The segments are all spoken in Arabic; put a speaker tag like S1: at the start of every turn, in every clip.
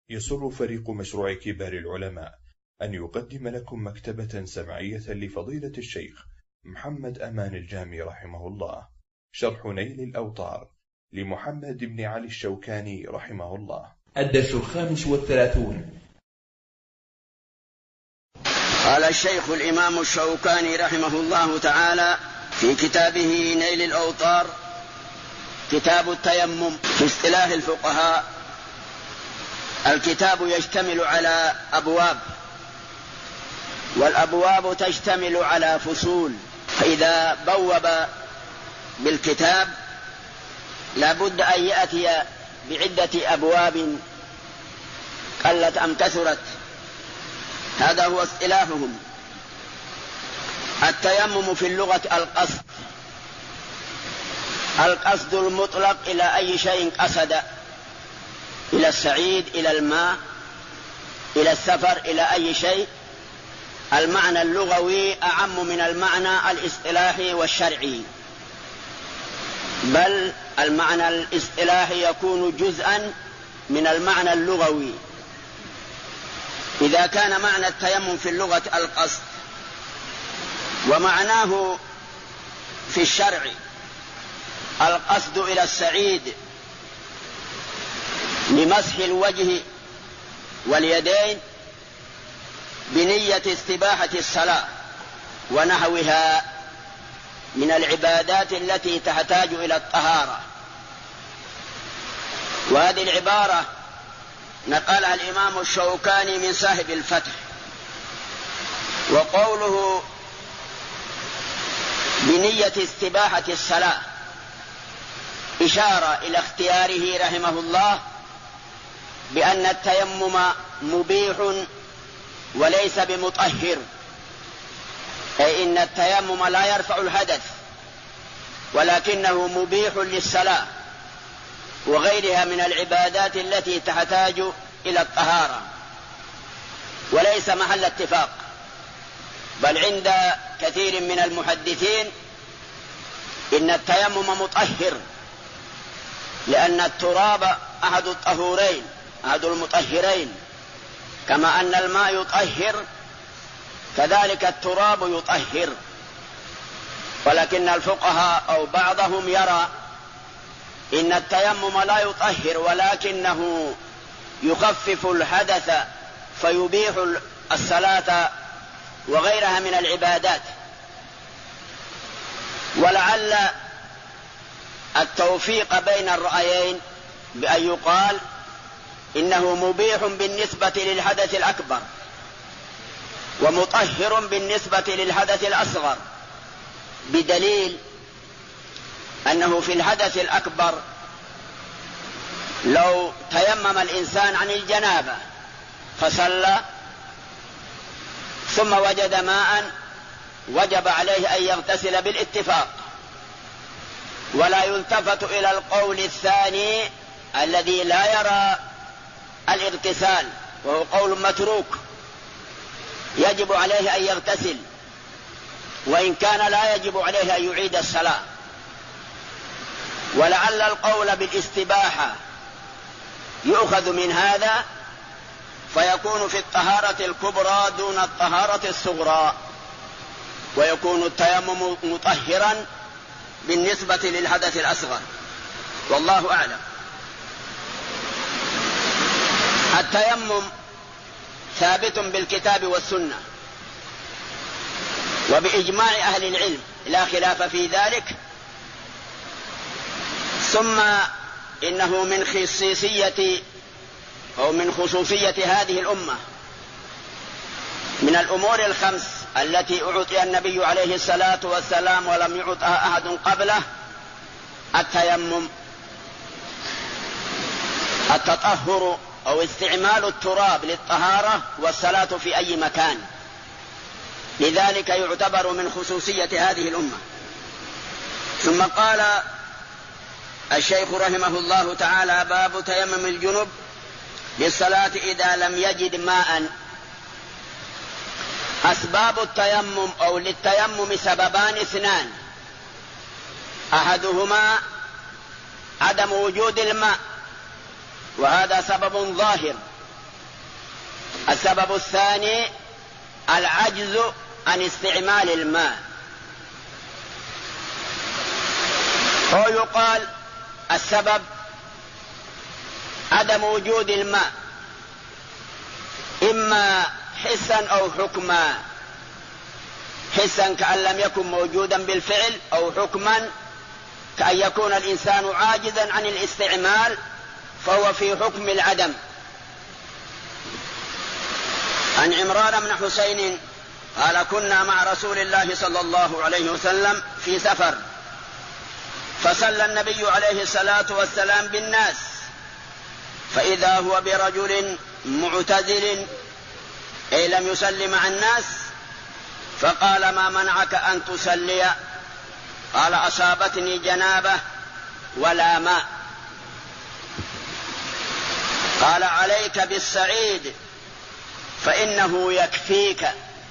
S1: يسر فريق مشروع كبار العلماء أن يقدم لكم مكتبة سمعية لفضيلة الشيخ محمد أمان الجامي رحمه الله، شرح نيل الأوطار لمحمد بن علي الشوكاني رحمه الله.
S2: الدرس 35.
S3: قال الشيخ الإمام الشوكاني رحمه الله تعالى في كتابه نيل الأوطار: كتاب التيمم. في اصطلاح الفقهاء الكتاب يشتمل على أبواب، والأبواب تشتمل على فصول، فإذا بوب بالكتاب لابد أن يأتي بعدة أبواب قلت أم كثرت. هذا هو اصطلاحهم. التيمم في اللغة القصد المطلق إلى أي شيء قصد، إلى السعيد، إلى الماء، إلى السفر، إلى أي شيء. المعنى اللغوي أعم من المعنى الاصطلاحي والشرعي، بل المعنى الاصطلاحي يكون جزءا من المعنى اللغوي. إذا كان معنى التيمم في اللغة القصد، ومعناه في الشرع القصد إلى السعيد لمسح الوجه واليدين بنية استباحة الصلاة ونحوها من العبادات التي تحتاج إلى الطهارة. وهذه العبارة نقلها الإمام الشوكاني من صاحب الفتح. وقوله بنية استباحة الصلاة إشارة إلى اختياره رحمه الله بأن التيمم مبيح وليس بمطهر، أي إن التيمم لا يرفع الحدث، ولكنه مبيح للصلاة وغيرها من العبادات التي تحتاج إلى الطهارة، وليس محل اتفاق. بل عند كثير من المحدثين إن التيمم مطهر، لأن التراب أحد الطهورين، أحد المطهرين، كما أن الماء يطهر كذلك التراب يطهر. ولكن الفقهاء أو بعضهم يرى إن التيمم لا يطهر، ولكنه يخفف الحدث فيبيح الصلاة وغيرها من العبادات. ولعل التوفيق بين الرأيين بأن يقال إنه مبيح بالنسبة للحدث الأكبر ومطهر بالنسبة للحدث الأصغر، بدليل أنه في الحدث الأكبر لو تيمم الإنسان عن الجنابة فصلى ثم وجد ماء وجب عليه أن يغتسل بالاتفاق، ولا يلتفت إلى القول الثاني الذي لا يرى الاغتسال، وهو قول متروك، يجب عليه أن يغتسل، وإن كان لا يجب عليه أن يعيد الصلاة. ولعل القول بالاستباحة يؤخذ من هذا فيكون في الطهارة الكبرى دون الطهارة الصغرى، ويكون التيمم مطهرا بالنسبة للحدث الأصغر، والله أعلم. التيمم ثابت بالكتاب والسنة وبإجماع أهل العلم، لا خلاف في ذلك. ثم إنه من خصيصية أو من خصوصية هذه الأمة، من الأمور الخمس التي أعطي النبي عليه الصلاة والسلام ولم يعطها أحد قبله التيمم، التطهر أو استعمال التراب للطهارة والصلاة في أي مكان، لذلك يعتبر من خصوصية هذه الأمة. ثم قال الشيخ رحمه الله تعالى: باب تيمم الجنب للصلاة إذا لم يجد ماء. أسباب التيمم أو للتيمم سببان اثنان: أحدهما عدم وجود الماء، وهذا سبب ظاهر السبب الثاني العجز عن استعمال الماء، أو يقال السبب عدم وجود الماء، إما حسا أو حكما. حسا كأن لم يكن موجودا بالفعل، أو حكما كأن يكون الإنسان عاجزا عن الاستعمال فهو في حكم العدم. عن عمران بن حسين قال: كنا مع رسول الله صلى الله عليه وسلم في سفر، فصلى النبي عليه الصلاة والسلام بالناس، فإذا هو برجل معتزل أي لم يصل مع الناس، فقال: ما منعك أن تصلي؟ قال: أصابتني جنابة ولا ماء. قال: عليك بالسعيد فإنه يكفيك.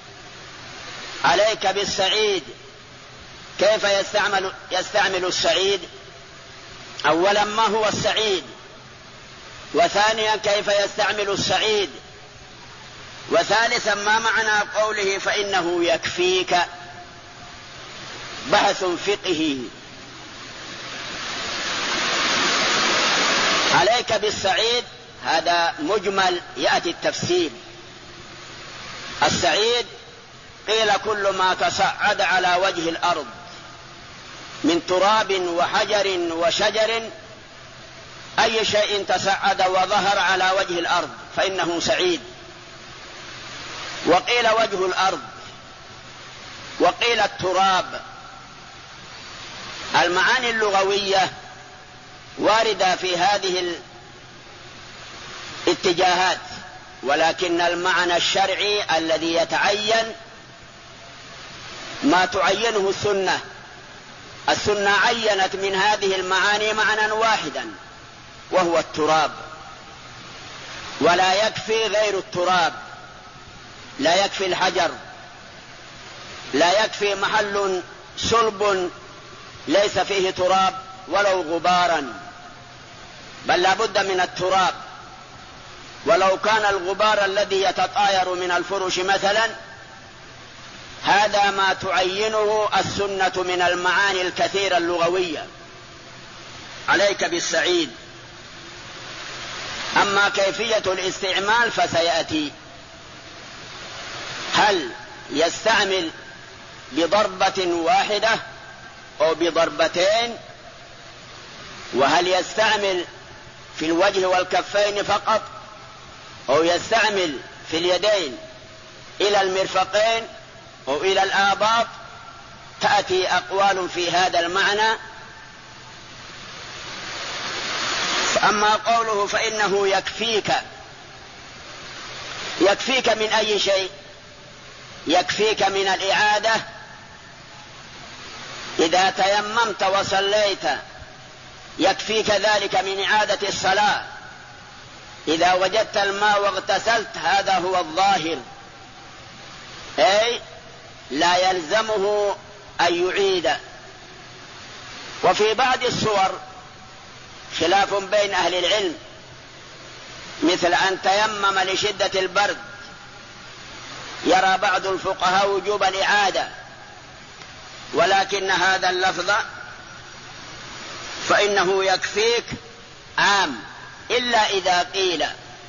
S3: عليك بالسعيد، كيف يستعمل السعيد؟ أولا ما هو السعيد، وثانيا كيف يستعمل السعيد، وثالثا ما معنى قوله فإنه يكفيك؟ بحث فقهي. عليك بالسعيد هذا مجمل يأتي التفسير. السعيد قيل كل ما تصعد على وجه الأرض من تراب وحجر وشجر، أي شيء تصعد وظهر على وجه الأرض فإنه سعيد. وقيل وجه الأرض، وقيل التراب. المعاني اللغوية واردة في هذه الاتجاهات، ولكن المعنى الشرعي الذي يتعين ما تعينه السنة. السنة عينت من هذه المعاني معنى واحدا وهو التراب، ولا يكفي غير التراب، لا يكفي الحجر، لا يكفي محل صلب ليس فيه تراب ولو غبارا، بل لا بد من التراب. ولو كان الغبار الذي يتطاير من الفرش مثلا، هذا ما تعينه السنة من المعاني الكثيرة اللغوية. عليك بالسعيد. أما كيفية الاستعمال فسيأتي. هل يستعمل بضربة واحدة أو بضربتين؟ وهل يستعمل في الوجه والكفين فقط، أو يستعمل في اليدين إلى المرفقين أو إلى الآباط؟ تأتي أقوال في هذا المعنى. أما قوله فإنه يكفيك، يكفيك من أي شيء؟ يكفيك من الإعادة. إذا تيممت وصليت يكفيك ذلك من إعادة الصلاة. إذا وجدت الماء واغتسلت هذا هو الظاهر، أي لا يلزمه أن يعيد. وفي بعض الصور خلاف بين أهل العلم، مثل أن تيمم لشدة البرد، يرى بعض الفقهاء وجوب الإعادة، ولكن هذا اللفظ فإنه يكفيك عام، إلا إذا قيل.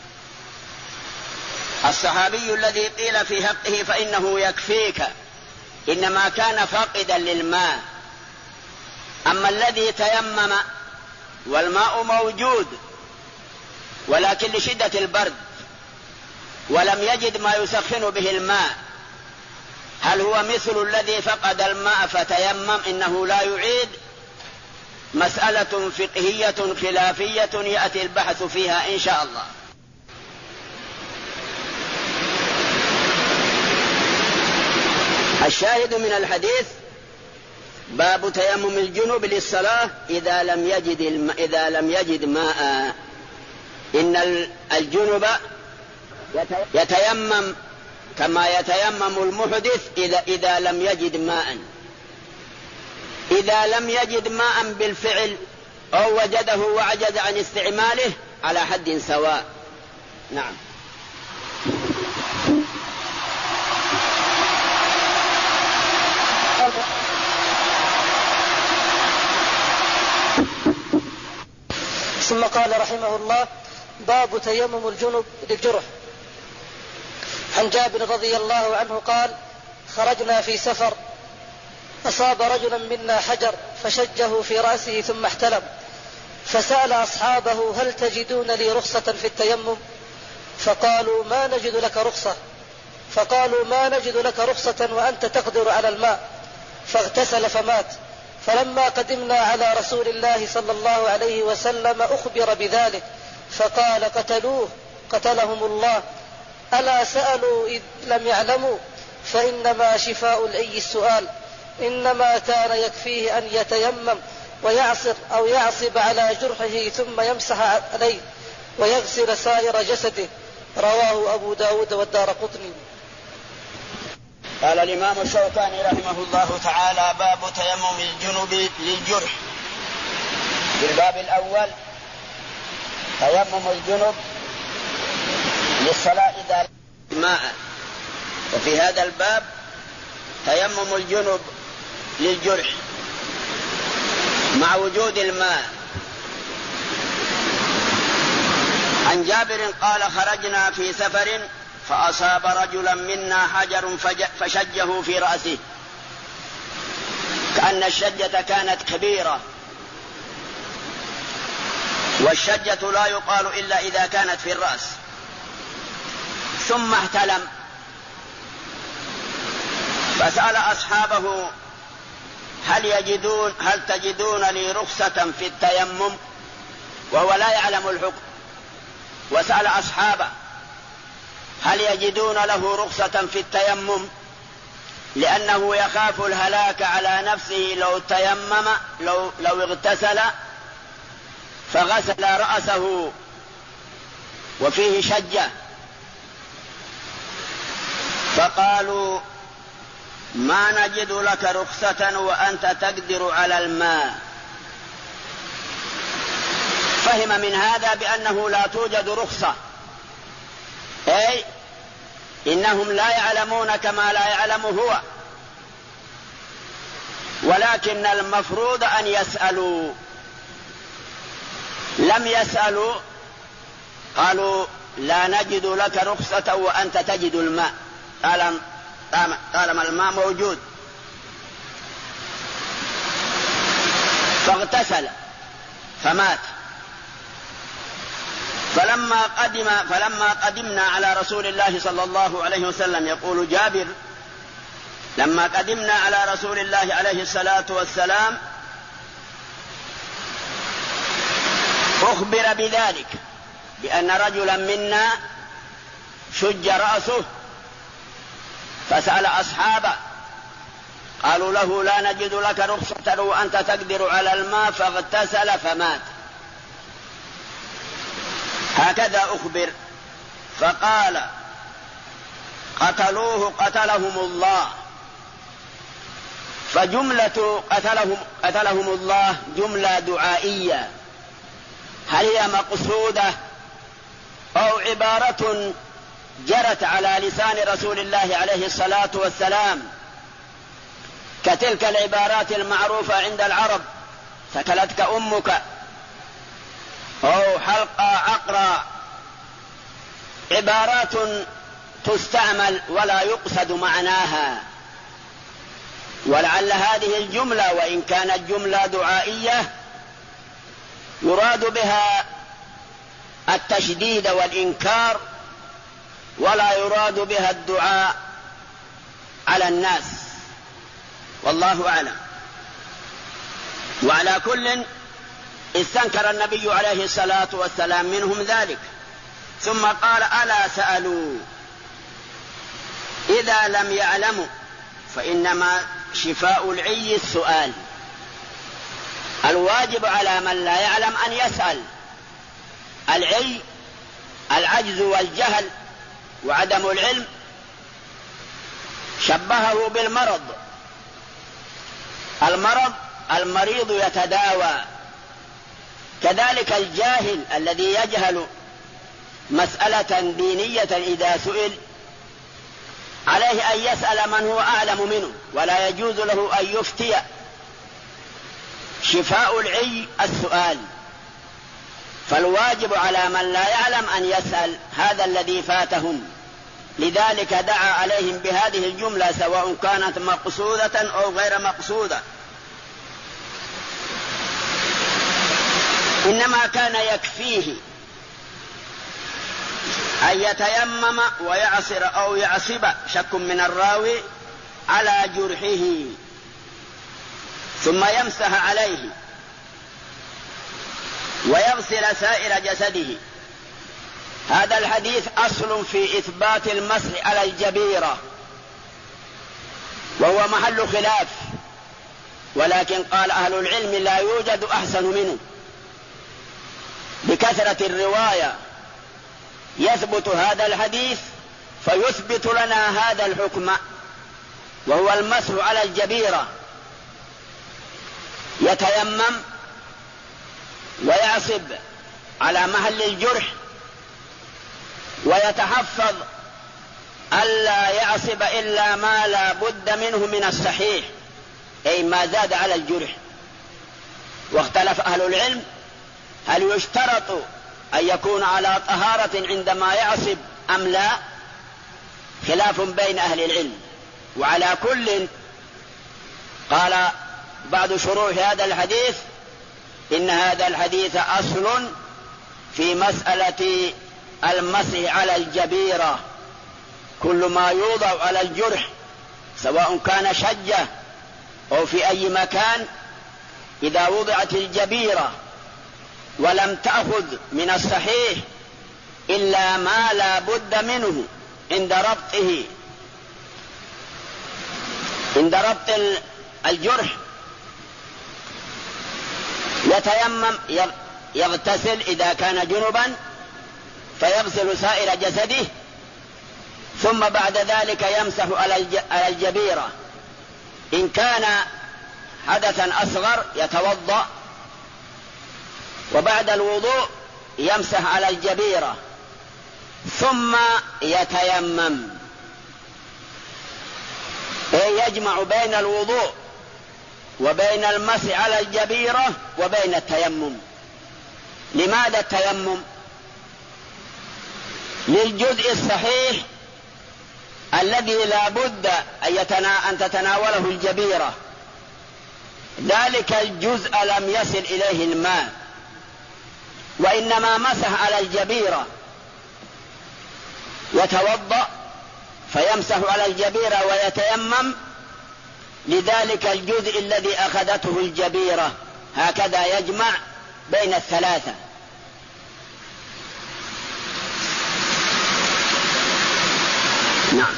S3: الصحابي الذي قيل في حقه فإنه يكفيك إنما كان فاقدا للماء. أما الذي تيمم والماء موجود ولكن لشدة البرد ولم يجد ما يسخن به الماء، هل هو مثل الذي فقد الماء فتيمم؟ إنه لا يعيد. مسألة فقهية خلافية يأتي البحث فيها إن شاء الله. الشاهد من الحديث باب تيمم الجنوب للصلاة إذا لم يجد ماء. إن الجنوب يتيمم كما يتيمم المحدث إذا لم يجد ماء. إذا لم يجد ماء بالفعل أو وجده وعجز عن استعماله على حد سواء. نعم.
S4: ثم قال رحمه الله: باب تيمم الجنب للجرح. عن جابر رضي الله عنه قال: خرجنا في سفر، أصاب رجلا منا حجر فشجه في رأسه ثم احتلم، فسأل أصحابه: هل تجدون لي رخصة في التيمم؟ فقالوا: ما نجد لك رخصة. فقالوا: ما نجد لك رخصة وأنت تقدر على الماء. فاغتسل فمات. فلما قدمنا على رسول الله صلى الله عليه وسلم أخبر بذلك، فقال: قتلوه قتلهم الله. ألا سألوا إذ لم يعلموا؟ فإنما شفاء العي السؤال. إنما كان يكفيه أن يتيمم ويعصر أو يعصب على جرحه ثم يمسح عليه ويغسل سائر جسده. رواه أبو داود والدارقطني.
S3: قال الإمام الشوكاني رحمه الله تعالى: باب تيمم الجنب للجرح. في الباب الأول تيمم الجنب للصلاة إذا ماء، وفي هذا الباب تيمم الجنب للجرح مع وجود الماء. عن جابر قال: خرجنا في سفر فأصاب رجلا منا حجر فشجه في رأسه، كأن الشجة كانت كبيرة، والشجة لا يقال إلا إذا كانت في الرأس، ثم احتلم، فسأل أصحابه: هل تجدون لي رخصة في التيمم؟ وهو لا يعلم الحكم، وسأل أصحابه: هل يجدون له رخصة في التيمم؟ لأنه يخاف الهلاك على نفسه لو تيمم، لو اغتسل فغسل رأسه وفيه شجة. فقالوا: ما نجد لك رخصة وأنت تقدر على الماء. فهم من هذا بأنه لا توجد رخصة، أي إنهم لا يعلمون كما لا يعلم هو، ولكن المفروض أن يسألوا. لم يسألوا، قالوا: لا نجد لك رخصة وأنت تجد الماء، طالما الماء موجود. فاغتسل فمات. فلما قدمنا على رسول الله صلى الله عليه وسلم، يقول جابر: لما قدمنا على رسول الله عليه الصلاة والسلام أخبر بذلك، بأن رجلا منا شج رأسه، فسأل أصحابه قالوا له: لا نجد لك رخصة وأنت تقدر على الماء، فاغتسل فمات. هكذا أخبر. فقال: قتلوه قتلهم الله. فجملة قتلهم الله جملة دعائية، هل هي مقصودة أو عبارة جرت على لسان رسول الله عليه الصلاة والسلام كتلك العبارات المعروفة عند العرب: ثكلتك أمك، أو حلقة عقرى، عبارات تستعمل ولا يقصد معناها. ولعل هذه الجملة وإن كانت جملة دعائية يراد بها التشديد والإنكار، ولا يراد بها الدعاء على الناس، والله أعلم. وعلى كل استنكر النبي عليه الصلاة والسلام منهم ذلك، ثم قال: ألا سألوا إذا لم يعلموا؟ فإنما شفاء العي السؤال. الواجب على من لا يعلم أن يسأل. العي العجز والجهل وعدم العلم، شبهه بالمرض. المريض يتداوى، كذلك الجاهل الذي يجهل مسألة دينية إذا سئل عليه أن يسأل من هو أعلم منه، ولا يجوز له أن يفتي. شفاء العي السؤال، فالواجب على من لا يعلم أن يسأل هذا الذي فاتهم. لذلك دعا عليهم بهذه الجملة سواء كانت مقصودة أو غير مقصودة. إنما كان يكفيه أن يتيمم ويعصر أو يعصب، شك من الراوي، على جرحه ثم يمسح عليه ويغسل سائر جسده. هذا الحديث أصل في إثبات المسح على الجبيرة، وهو محل خلاف، ولكن قال أهل العلم لا يوجد أحسن منه. بكثرة الرواية يثبت هذا الحديث فيثبت لنا هذا الحكم، وهو المسح على الجبيرة. يتيمم ويعصب على محل الجرح، ويتحفظ ألا يعصب إلا ما لا بد منه من الصحيح، أي ما زاد على الجرح. واختلف أهل العلم هل يشترط أن يكون على طهارة عندما يعصب أم لا، خلاف بين أهل العلم. وعلى كل قال بعض شروح هذا الحديث إن هذا الحديث أصل في مسألة المسح على الجبيرة. كل ما يوضع على الجرح سواء كان شجة أو في أي مكان، إذا وضعت الجبيرة ولم تأخذ من الصحيح إلا ما لا بد منه عند ربط الجرح، يتيمم يغتسل إذا كان جنبا فيغسل سائر جسده، ثم بعد ذلك يمسح على الجبيرة. إن كان حدثا أصغر يتوضأ، وبعد الوضوء يمسح على الجبيرة ثم يتيمم، يجمع بين الوضوء وبين المسح على الجبيرة وبين التيمم. لماذا التيمم؟ للجزء الصحيح الذي لا بد أن تتناوله الجبيرة، ذلك الجزء لم يصل إليه الماء، وإنما مسح على الجبيرة، يتوضأ فيمسح على الجبيرة ويتيمم لذلك الجزء الذي أخذته الجبيرة. هكذا يجمع بين الثلاثة. نعم.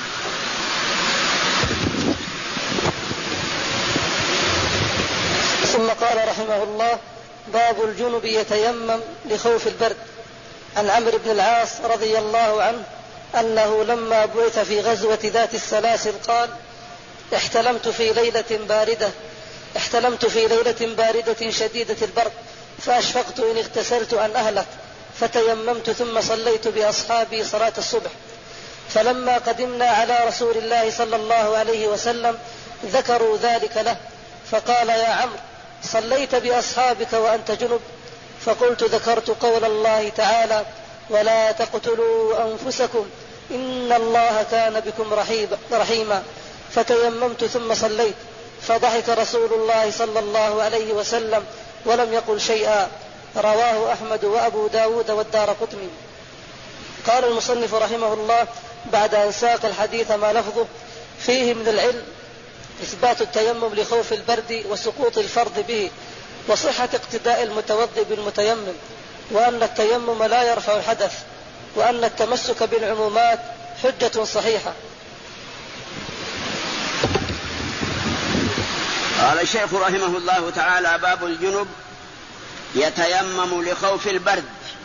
S4: ثم قال رحمه الله: باب الجنب يتيمم لخوف البرد. عن عمرو بن العاص رضي الله عنه أنه لما بعث في غزوة ذات السلاسل قال: احتلمت في ليلة باردة شديدة البرد، فأشفقت إن اغتسلت أن أهلك، فتيممت ثم صليت بأصحابي صلاة الصبح. فلما قدمنا على رسول الله صلى الله عليه وسلم ذكروا ذلك له، فقال: يا عمرو، صليت بأصحابك وأنت جنب؟ فقلت: ذكرت قول الله تعالى: ولا تقتلوا أنفسكم إن الله كان بكم رحيما. فتيممت ثم صليت. فضحك رسول الله صلى الله عليه وسلم ولم يقل شيئا. رواه أحمد وأبو داود والدارقطني. قال المصنف رحمه الله بعد أن ساق الحديث ما لفظه: فيه من العلم إثبات التيمم لخوف البرد وسقوط الفرض به، وصحة اقتداء المتوضئ بالمتيمم، وأن التيمم لا يرفع الحدث، وأن التمسك بالعمومات حجة صحيحة.
S3: قال الشيخ رحمه الله تعالى: باب الجنب يتيمم لخوف البرد.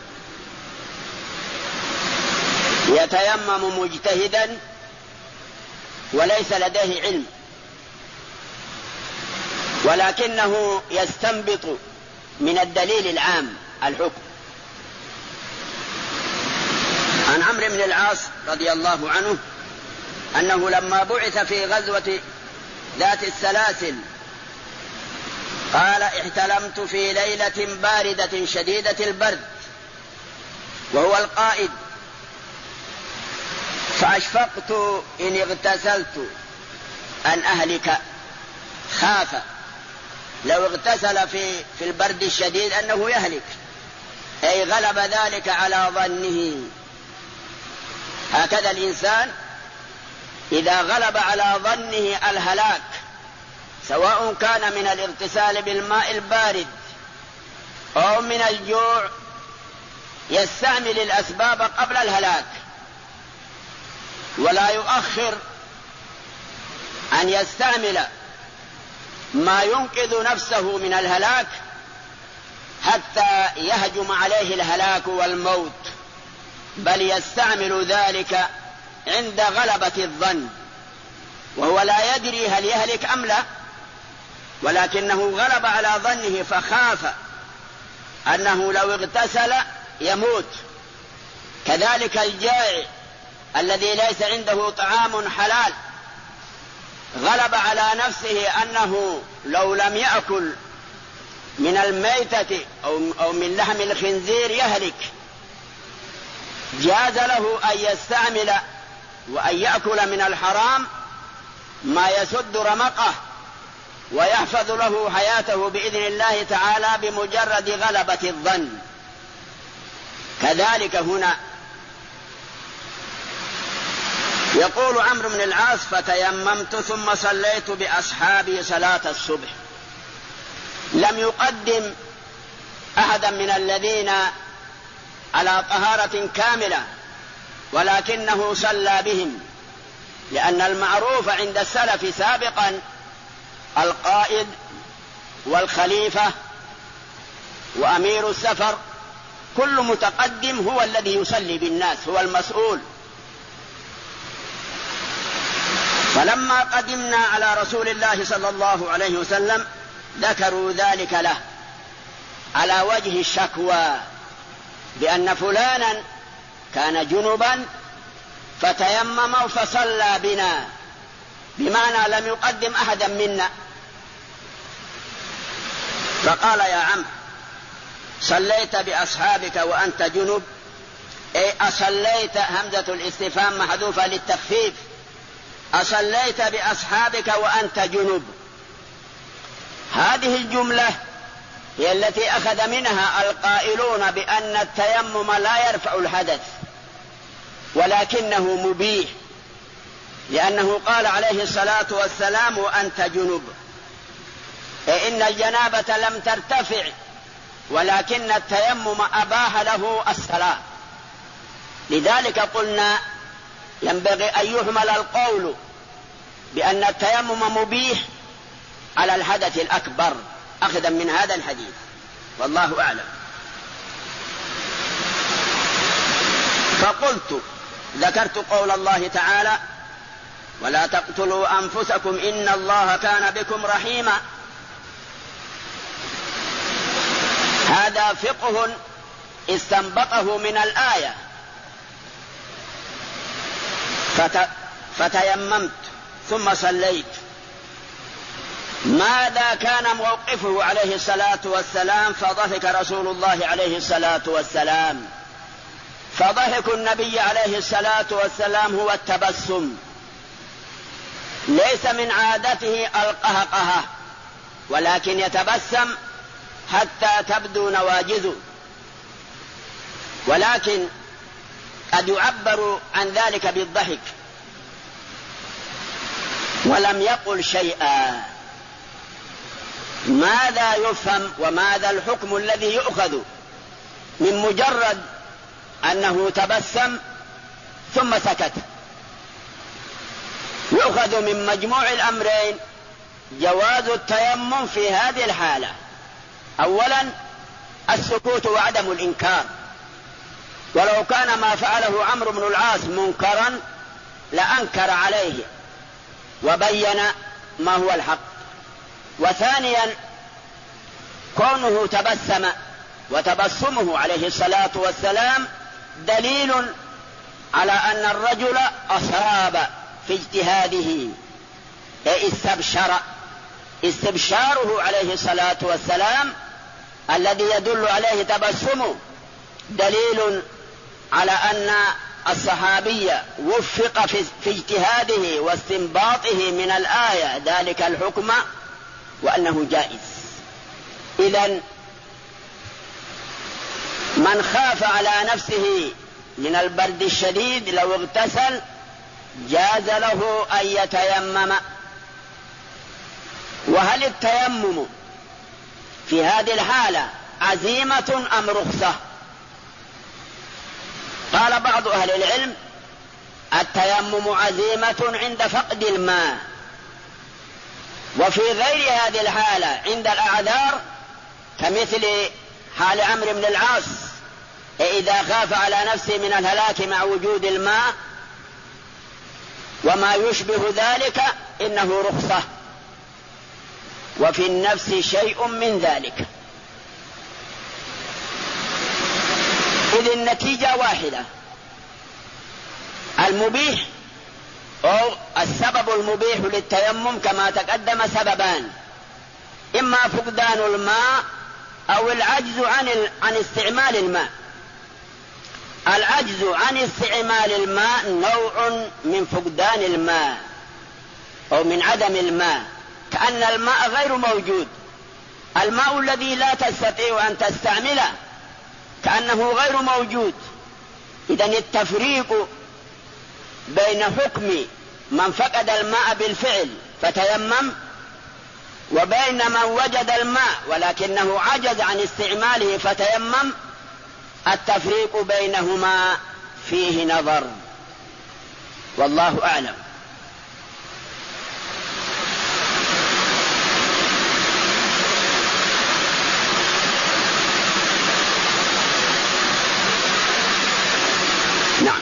S3: يتيمم مجتهدا وليس لديه علم، ولكنه يستنبط من الدليل العام الحكم. عن عمرو بن العاص رضي الله عنه أنه لما بعث في غزوة ذات السلاسل قال: احتلمت في ليلة باردة شديدة البرد وهو القائد، فأشفقت إن اغتسلت أن أهلك. خاف لو اغتسل في البرد الشديد أنه يهلك، أي غلب ذلك على ظنه. هكذا الإنسان إذا غلب على ظنه الهلاك، سواء كان من الاغتسال بالماء البارد أو من الجوع، يستعمل الأسباب قبل الهلاك، ولا يؤخر أن يستعمل ما ينقذ نفسه من الهلاك حتى يهجم عليه الهلاك والموت، بل يستعمل ذلك عند غلبة الظن، وهو لا يدري هل يهلك أم لا، ولكنه غلب على ظنه فخاف أنه لو اغتسل يموت. كذلك الجائع الذي ليس عنده طعام حلال غلب على نفسه أنه لو لم يأكل من الميتة أو من لحم الخنزير يهلك، جاز له أن يستعمل وأن يأكل من الحرام ما يسد رمقه ويحفظ له حياته بإذن الله تعالى بمجرد غلبة الظن. كذلك هنا يقول عمرو بن العاص: فتيممت ثم صليت بأصحابي صلاة الصبح. لم يقدم أحدا من الذين على طهارة كاملة، ولكنه صلى بهم، لأن المعروف عند السلف سابقا القائد والخليفة وأمير السفر كل متقدم هو الذي يصلي بالناس، هو المسؤول. فلما قدمنا على رسول الله صلى الله عليه وسلم ذكروا ذلك له على وجه الشكوى، بأن فلانا كان جنبا فتيمم فصلى بنا، بمعنى لم يقدم أحدا منا. فقال: يا عم، صليت بأصحابك وأنت جنب؟ أي أصليت، همزة الاستفهام محذوفة للتخفيف، أصليت بأصحابك وأنت جنب. هذه الجملة هي التي أخذ منها القائلون بأن التيمم لا يرفع الحدث ولكنه مبيح، لأنه قال عليه الصلاة والسلام: وأنت جنب، أي إن الجنابة لم ترتفع، ولكن التيمم أباح له الصلاة. لذلك قلنا ينبغي أن يحمل القول بأن التيمم مبيح على الحدث الأكبر أخذا من هذا الحديث، والله أعلم. فقلت، ذكرت قول الله تعالى: ولا تقتلوا أنفسكم إن الله كان بكم رحيما. هذا فقه استنبطه من الآية. فتيممت ثم صليت. ماذا كان موقفه عليه الصلاة والسلام؟ فضحك رسول الله عليه الصلاة والسلام. فضحك النبي عليه الصلاة والسلام هو التبسم، ليس من عادته القهقهة، ولكن يتبسم حتى تبدو نواجذه، ولكن قد يعبر عن ذلك بالضحك. ولم يقل شيئا. ماذا يفهم وماذا الحكم الذي يؤخذ من مجرد أنه تبسم ثم سكت؟ يؤخذ من مجموع الأمرين جواز التيمم في هذه الحالة. أولا السكوت وعدم الإنكار، ولو كان ما فعله عمرو بن العاص منكرا لأنكر عليه وبين ما هو الحق. وثانيا كونه تبسم، وتبسمه عليه الصلاة والسلام دليل على أن الرجل أصاب في اجتهاده، أي استبشاره عليه الصلاة والسلام الذي يدل عليه تبسمه دليل على أن الصحابي وفق في اجتهاده واستنباطه من الآية ذلك الحكم وأنه جائز. إذن من خاف على نفسه من البرد الشديد لو اغتسل جاز له أن يتيمم. وهل التيمم في هذه الحالة عزيمة أم رخصة؟ قال بعض أهل العلم التيمم عزيمة عند فقد الماء، وفي غير هذه الحالة عند الأعذار كمثل حال عمرو بن العاص إذا خاف على نفسه من الهلاك مع وجود الماء وما يشبه ذلك إنه رخصة، وفي النفس شيء من ذلك. إذ النتيجة واحدة، المبيح أو السبب المبيح للتيمم كما تقدم سببان، إما فقدان الماء أو العجز عن استعمال الماء. العجز عن استعمال الماء نوع من فقدان الماء أو من عدم الماء، كأن الماء غير موجود، الماء الذي لا تستطيع أن تستعمله كأنه غير موجود. إذن التفريق بين حكم من فقد الماء بالفعل فتيمم وبين من وجد الماء ولكنه عجز عن استعماله فتيمم، التفريق بينهما فيه نظر، والله أعلم. نعم.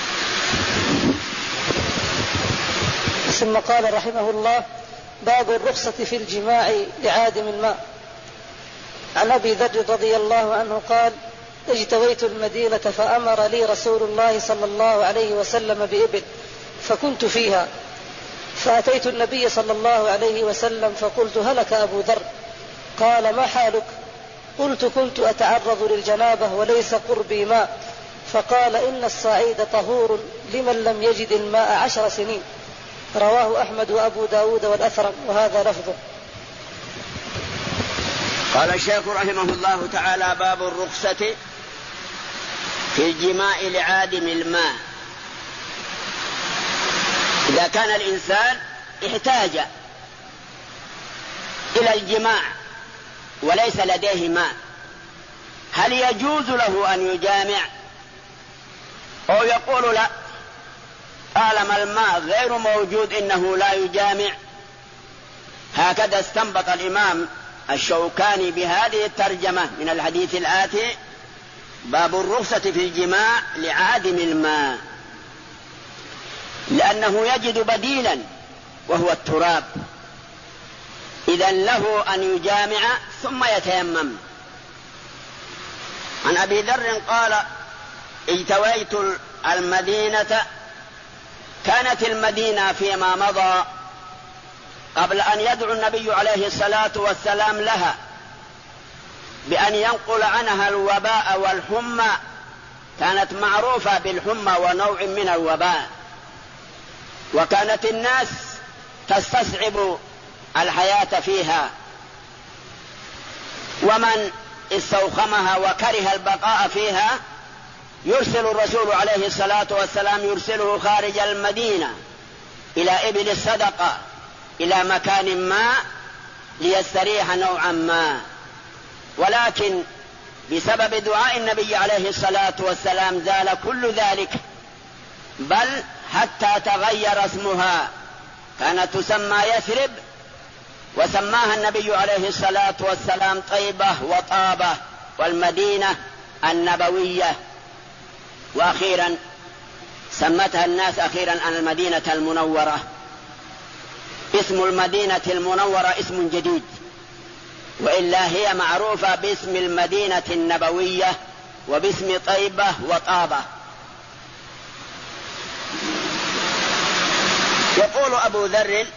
S4: ثم قال رحمه الله: باب الرخصة في الجماع لعادم الماء. عن أبي ذر رضي الله عنه قال: اجتويت المدينة فأمر لي رسول الله صلى الله عليه وسلم بإبل فكنت فيها، فأتيت النبي صلى الله عليه وسلم فقلت: هلك أبو ذر. قال: ما حالك؟ قلت: كنت أتعرض للجنابة وليس قربي ماء. فقال: إن الصعيد طهور لمن لم يجد الماء 10 سنين. رواه أحمد وأبو داود والأثرم، وهذا لفظه.
S3: قال الشيخ رحمه الله تعالى: باب الرخصة في الجماع لعادم الماء. إذا كان الإنسان احتاج إلى الجماع وليس لديه ماء، هل يجوز له أن يجامع أو يقول لا، طالما الماء غير موجود إنه لا يجامع؟ هكذا استنبط الإمام الشوكاني بهذه الترجمة من الحديث الآتي: باب الرخصة في الجماع لعادم الماء، لأنه يجد بديلا وهو التراب، إذن له أن يجامع ثم يتيمم. عن أبي ذر قال: اجتويت المدينة. كانت المدينة فيما مضى قبل أن يدعو النبي عليه الصلاة والسلام لها بأن ينقل عنها الوباء والحمى، كانت معروفة بالحمى ونوع من الوباء، وكانت الناس تستصعب الحياة فيها، ومن استوخمها وكره البقاء فيها يرسل الرسول عليه الصلاة والسلام يرسله خارج المدينة إلى إبل الصدقة إلى مكان ما ليستريح نوعا ما. ولكن بسبب دعاء النبي عليه الصلاة والسلام زال كل ذلك، بل حتى تغير اسمها، كانت تسمى يثرب وسماها النبي عليه الصلاة والسلام طيبة وطابة والمدينة النبوية، وأخيرا سمتها الناس أخيرا المدينة المنورة. اسم المدينة المنورة اسم جديد، وإلا هي معروفة باسم المدينة النبوية وباسم طيبة وطابة. يقول أبو ذر: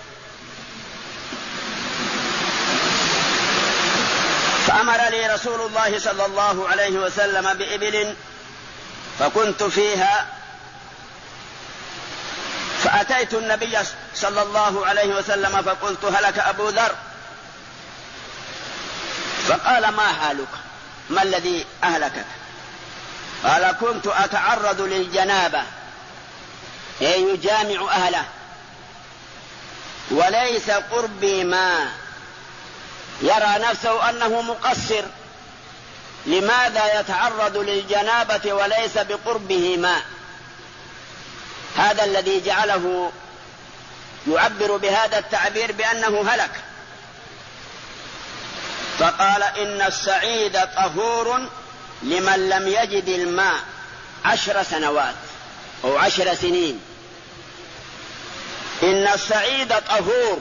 S3: فأمر لي رسول الله صلى الله عليه وسلم بإبل فكنت فيها، فأتيت النبي صلى الله عليه وسلم فقلت: هلك أبو ذر. فقال: ما حالك؟ ما الذي أهلكك؟ قال: كنت أتعرض للجنابة، أي يجامع أهله، وليس قربي ماء. يرى نفسه أنه مقصر، لماذا يتعرض للجنابة وليس بقربه ماء؟ هذا الذي جعله يعبر بهذا التعبير بأنه هلك. فقال: إن السعيد طهور لمن لم يجد الماء 10 سنوات أو 10 سنين. إن السعيد طهور،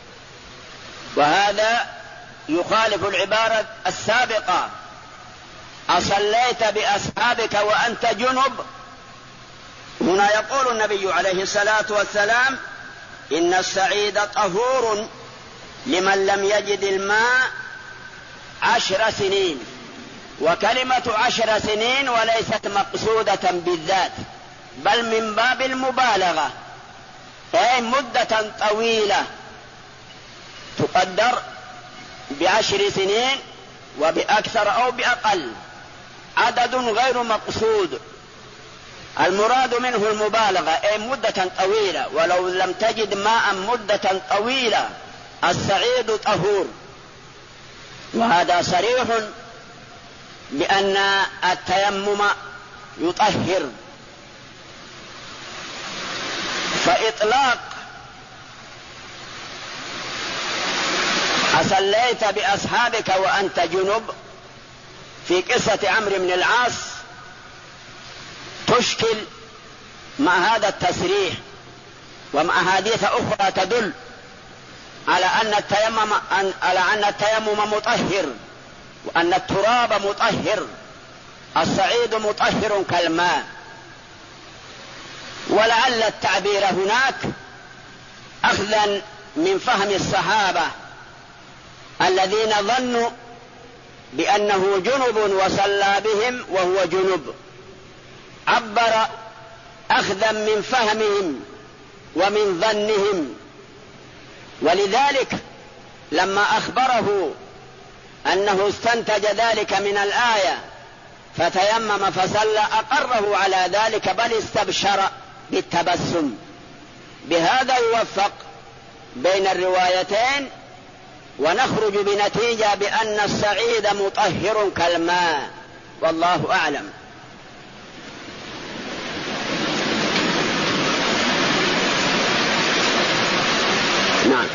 S3: وهذا يخالف العبارة السابقة: أصليت بأصحابك وأنت جنب. هنا يقول النبي عليه الصلاة والسلام: إن السعيد طهور لمن لم يجد الماء 10 سنين. وكلمة 10 سنين وليست مقصودة بالذات، بل من باب المبالغة، أي مدة طويلة تقدر ب10 سنين وبأكثر أو بأقل، عدد غير مقصود. المراد منه المبالغة، أي مدة طويلة. ولو لم تجد ماء مدة طويلة السعيد طهور. وهذا صريح بأن التيمم يطهر. فإطلاق أصليت بأصحابك وأنت جنب في قصة عمرو بن العاص تشكل مع هذا التصريح، ومع أحاديث أخرى تدل على أن التيمم مطهر، وأن التراب مطهر، الصعيد مطهر كالماء. ولعل التعبير هناك أخذا من فهم الصحابة الذين ظنوا بأنه جنب وصلى بهم وهو جنب، عبر أخذا من فهمهم ومن ظنهم. ولذلك لما أخبره أنه استنتج ذلك من الآية فتيمم فصلى أقره على ذلك، بل استبشر بالتبسم. بهذا يوفق بين الروايتين، ونخرج بنتيجة بأن السعيد مطهر كالماء، والله أعلم. نعم.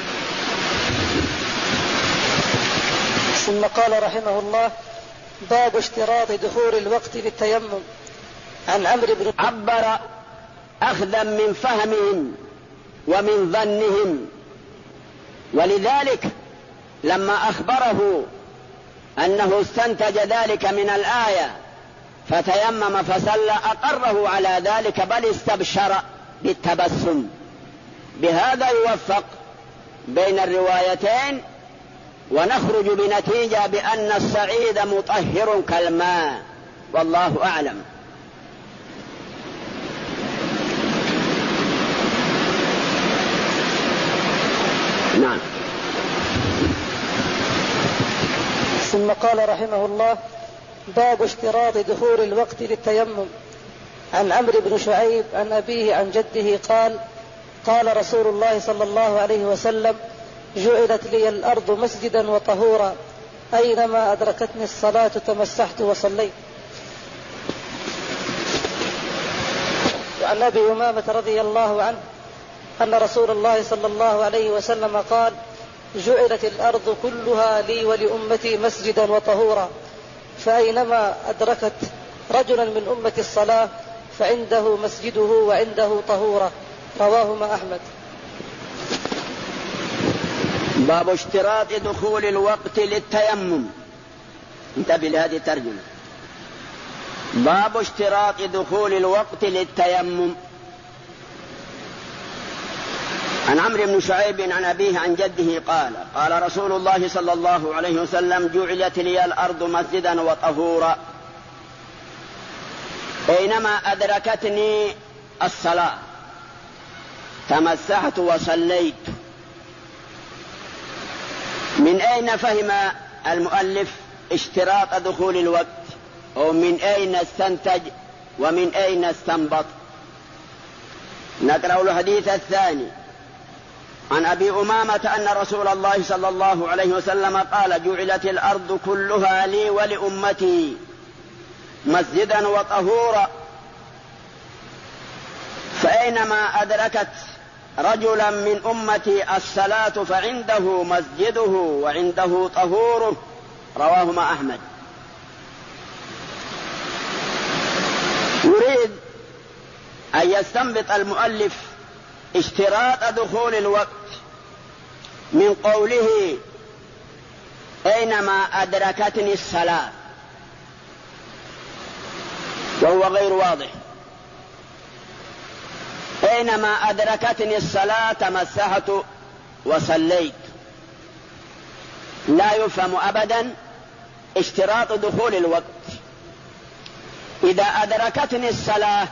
S4: ثم قال رحمه الله: باب اشتراط دخول الوقت للتيمم. عن عمرو بن
S3: عبر أخذا من فهمهم ومن ظنهم. ولذلك لما أخبره أنه استنتج ذلك من الآية فتيمم فصلى أقره على ذلك، بل استبشر بالتبسم. بهذا يوفق بين الروايتين، ونخرج بنتيجة بأن السعيد مطهر كالماء، والله أعلم. نعم.
S4: ثم قال رحمه الله: باب اشتراط دخول الوقت للتيمم. عن عمرو بن شعيب عن أبيه عن جده قال: قال رسول الله صلى الله عليه وسلم: جعلت لي الأرض مسجدا وطهورا، أينما أدركتني الصلاة تمسحت وصليت. وعن أبي أمامة رضي الله عنه أن رسول الله صلى الله عليه وسلم قال: جعلت الأرض كلها لي ولأمتي مسجدا وطهورا، فأينما أدركت رجلا من أمة الصلاة فعنده مسجده وعنده طهورا. رواهما أحمد.
S3: باب اشتراط دخول الوقت للتيمم. انتبه لهذه الترجمة: باب اشتراط دخول الوقت للتيمم. عن عمرو بن شعيب عن أبيه عن جده قال قال رسول الله صلى الله عليه وسلم جعلت لي الأرض مسجدا وطهورا أينما أدركتني الصلاة تمسحت وصليت. من أين فهم المؤلف اشتراط دخول الوقت، أو من أين استنتج ومن أين استنبط؟ نقرأ الحديث الثاني. عن أبي أمامة أن رسول الله صلى الله عليه وسلم قال جعلت الأرض كلها لي ولأمتي مسجدا وطهورا، فأينما أدركت رجلا من أمتي الصلاة فعنده مسجده وعنده طهوره. رواهما أحمد. يريد أن يستنبط المؤلف اشتراط دخول الوقت من قوله أينما أدركتني الصلاة، وهو غير واضح. أينما أدركتني الصلاة تمسحت وصليت، لا يفهم أبدا اشتراط دخول الوقت. إذا أدركتني الصلاة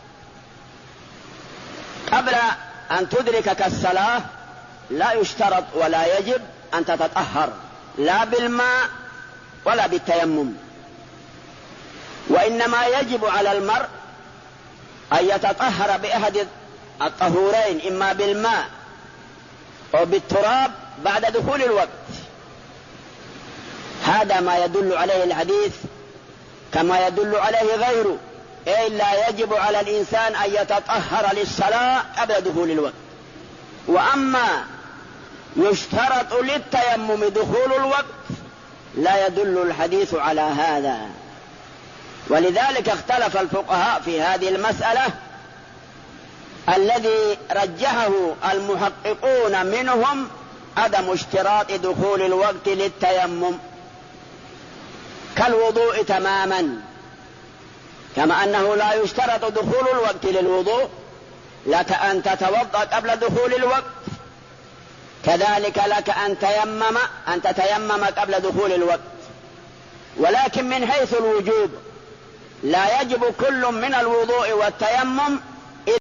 S3: قبل أن تدركك الصلاة لا يشترط ولا يجب أن تتطهر لا بالماء ولا بالتيمم، وإنما يجب على المرء أن يتطهر بأحد الطهورين، إما بالماء أو بالتراب بعد دخول الوقت. هذا ما يدل عليه الحديث كما يدل عليه غيره، أي لا يجب على الإنسان أن يتطهر للصلاة قبل دخول الوقت. وأما يشترط للتيمم دخول الوقت لا يدل الحديث على هذا. ولذلك اختلف الفقهاء في هذه المسألة. الذي رجحه المحققون منهم عدم اشتراط دخول الوقت للتيمم كالوضوء تماما، كما أنه لا يشترط دخول الوقت للوضوء، لك أن تتوضأ قبل دخول الوقت، كذلك لك أن تتيمم قبل دخول الوقت. ولكن من حيث الوجوب لا يجب كل من الوضوء والتيمم